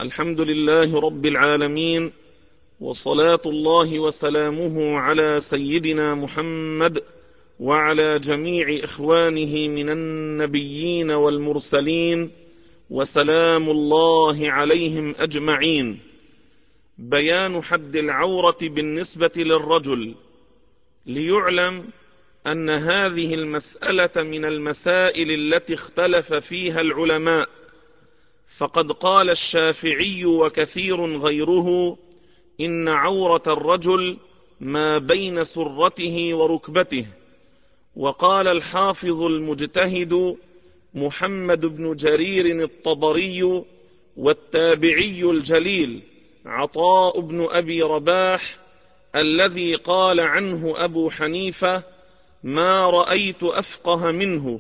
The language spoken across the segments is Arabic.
الحمد لله رب العالمين، وصلاة الله وسلامه على سيدنا محمد وعلى جميع إخوانه من النبيين والمرسلين، وسلام الله عليهم أجمعين. بيان حد العورة بالنسبة للرجل. ليعلم أن هذه المسألة من المسائل التي اختلف فيها العلماء، فقد قال الشافعي وكثير غيره إن عورة الرجل ما بين سرته وركبته، وقال الحافظ المجتهد محمد بن جرير الطبري والتابعي الجليل عطاء بن أبي رباح الذي قال عنه أبو حنيفة: ما رأيت أفقه منه،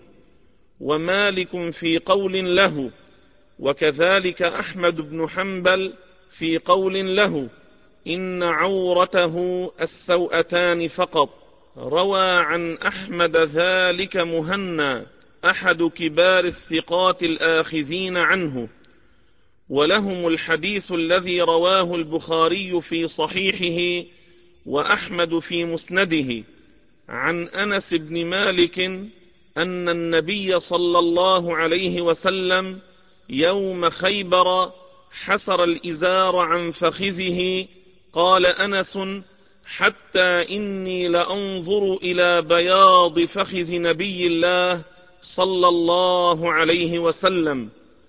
ومالك في قول له، وكذلك أحمد بن حنبل في قول له إن عورته السوأتان فقط. روى عن أحمد ذلك مهنا أحد كبار الثقات الآخذين عنه، ولهم الحديث الذي رواه البخاري في صحيحه وأحمد في مسنده عن أنس بن مالك أن النبي صلى الله عليه وسلم يوم خيبر حسر الإزار عن فخذه. قال أنس: حتى إني لأنظر إلى بياض فخذ نبي الله صلى الله عليه وسلم.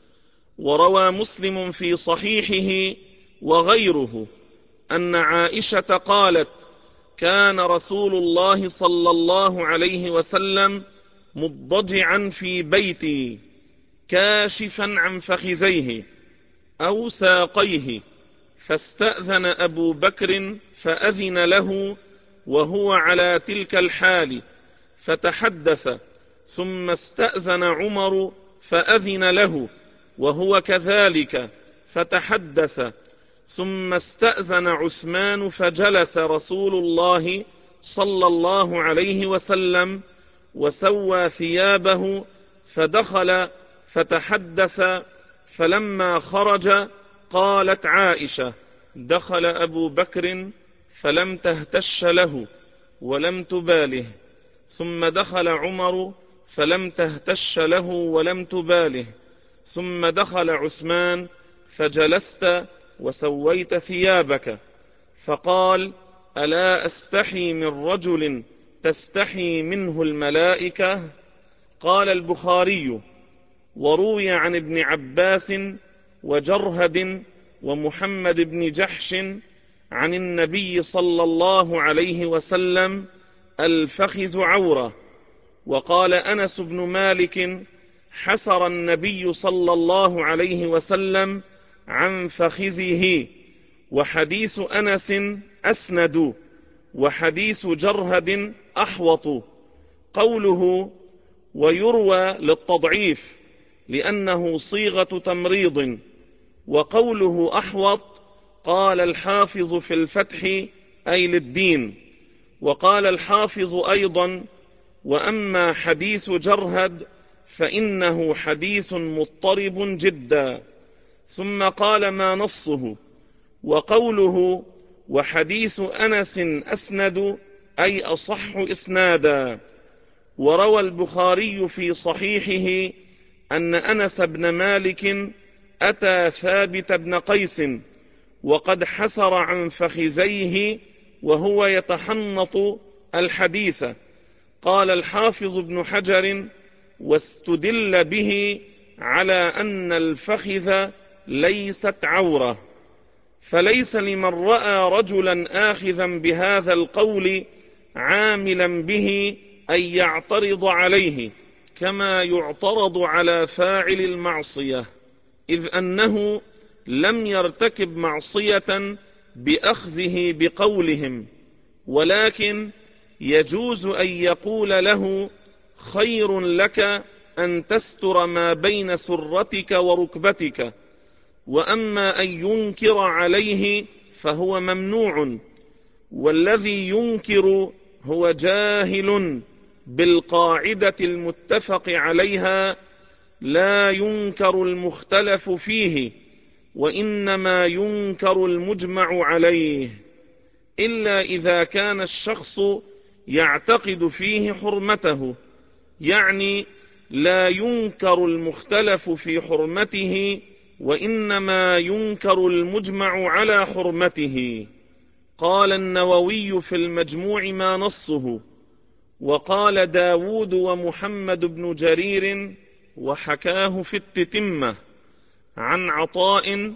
وروى مسلم في صحيحه وغيره أن عائشة قالت: كان رسول الله صلى الله عليه وسلم مضجعا في بيتي كاشفا عن فخذيه أو ساقيه، فاستأذن أبو بكر فأذن له وهو على تلك الحال فتحدث، ثم استأذن عمر فأذن له وهو كذلك فتحدث، ثم استأذن عثمان فجلس رسول الله صلى الله عليه وسلم وسوى ثيابه فدخل فتحدث، فلما خرج قالت عائشة: دخل أبو بكر فلم تهتش له ولم تباله، ثم دخل عمر فلم تهتش له ولم تباله، ثم دخل عثمان فجلست وسويت ثيابك. فقال: ألا أستحي من رجل تستحي منه الملائكة؟ قال البخاري: وروي عن ابن عباس وجرهد ومحمد بن جحش عن النبي صلى الله عليه وسلم: الفخذ عورة. وقال أنس بن مالك: حسر النبي صلى الله عليه وسلم عن فخذه. وحديث أنس أسند، وحديث جرهد أحوط. قوله ويروى للتضعيف لأنه صيغة تمريض، وقوله أحوط قال الحافظ في الفتح أي للدين. وقال الحافظ أيضا: وأما حديث جرهد فإنه حديث مضطرب جدا. ثم قال ما نصه. وقوله وحديث أنس أسند أي أصح إسنادا. وروى البخاري في صحيحه أن أنس بن مالك أتى ثابت بن قيس وقد حسر عن فخذيه وهو يتحنط الحديث. قال الحافظ ابن حجر: واستدل به على أن الفخذ ليست عورة، فليس لمن رأى رجلا آخذا بهذا القول عاملا به أن يعترض عليه كما يعترض على فاعل المعصية، إذ أنه لم يرتكب معصية بأخذه بقولهم، ولكن يجوز أن يقول له: خير لك أن تستر ما بين سرتك وركبتك. وأما أن ينكر عليه فهو ممنوع، والذي ينكر هو جاهل بالقاعدة المتفق عليها: لا ينكر المختلف فيه، وإنما ينكر المجمع عليه، إلا إذا كان الشخص يعتقد فيه حرمته، يعني لا ينكر المختلف في حرمته، وإنما ينكر المجمع على حرمته. قال النووي في المجموع ما نصه. وقال داود ومحمد بن جرير وحكاه في التتمة عن عطاء: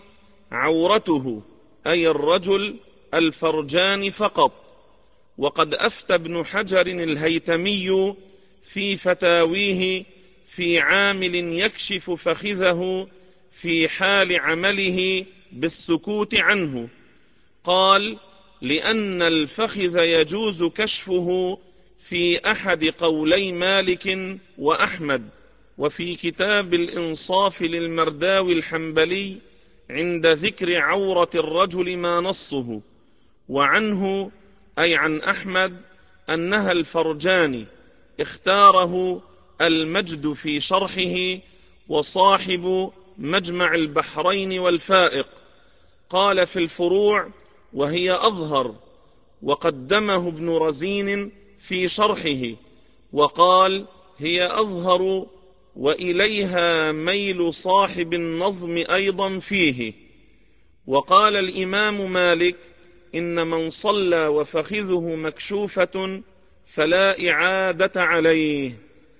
عورته أي الرجل الفرجان فقط. وقد أفتى ابن حجر الهيتمي في فتاويه في عامل يكشف فخذه في حال عمله بالسكوت عنه، قال: لأن الفخذ يجوز كشفه في أحد قولي مالك وأحمد. وفي كتاب الإنصاف للمرداوي الحنبلي عند ذكر عورة الرجل ما نصه. وعنه أي عن أحمد أنها الفرجان، اختاره المجد في شرحه وصاحب مجمع البحرين والفائق. قال في الفروع: وهي أظهر. وقدمه ابن رزين في شرحه وقال: هي أظهر، وإليها ميل صاحب النظم أيضا فيه. وقال الإمام مالك: إن من صلى وفخذه مكشوفة فلا إعادة عليه.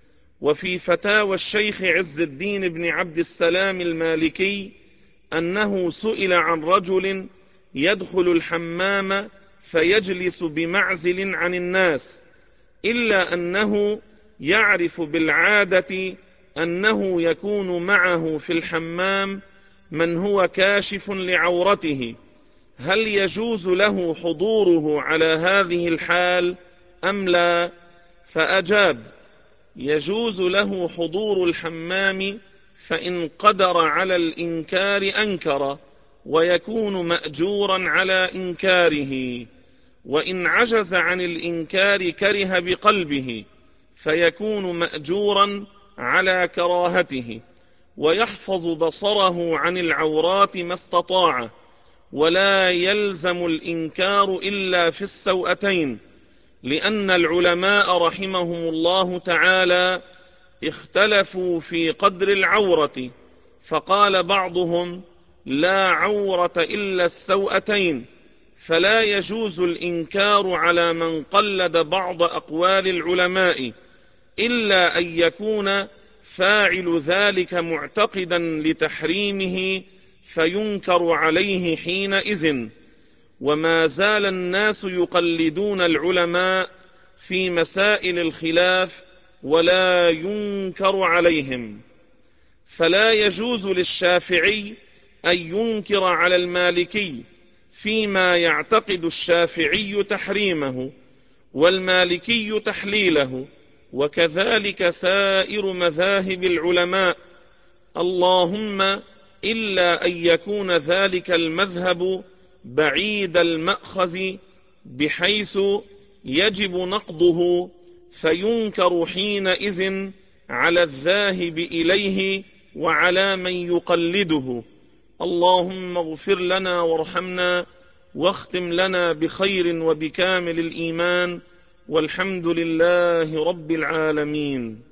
وفي فتاوى الشيخ عز الدين بن عبد السلام المالكي أنه سئل عن رجل يدخل الحمام فيجلس بمعزل عن الناس، إلا أنه يعرف بالعادة أنه يكون معه في الحمام من هو كاشف لعورته، هل يجوز له حضوره على هذه الحال أم لا؟ فأجاب: يجوز له حضور الحمام، فإن قدر على الإنكار أنكر، ويكون مأجورا على إنكاره، وإن عجز عن الإنكار كره بقلبه، فيكون مأجورا على كراهته، ويحفظ بصره عن العورات ما استطاع، ولا يلزم الإنكار إلا في السوءتين، لأن العلماء رحمهم الله تعالى اختلفوا في قدر العورة، فقال بعضهم: لا عورة إلا السوءتين، فلا يجوز الإنكار على من قلد بعض أقوال العلماء، إلا أن يكون فاعل ذلك معتقدا لتحريمه فينكر عليه حينئذ. وما زال الناس يقلدون العلماء في مسائل الخلاف ولا ينكر عليهم، فلا يجوز للشافعي أن ينكر على المالكي فيما يعتقد الشافعي تحريمه والمالكي تحليله، وكذلك سائر مذاهب العلماء، اللهم إلا أن يكون ذلك المذهب بعيد المأخذ بحيث يجب نقضه، فينكر حينئذ على الذاهب إليه وعلى من يقلده. اللهم اغفر لنا وارحمنا، واختم لنا بخير وبكامل الإيمان، والحمد لله رب العالمين.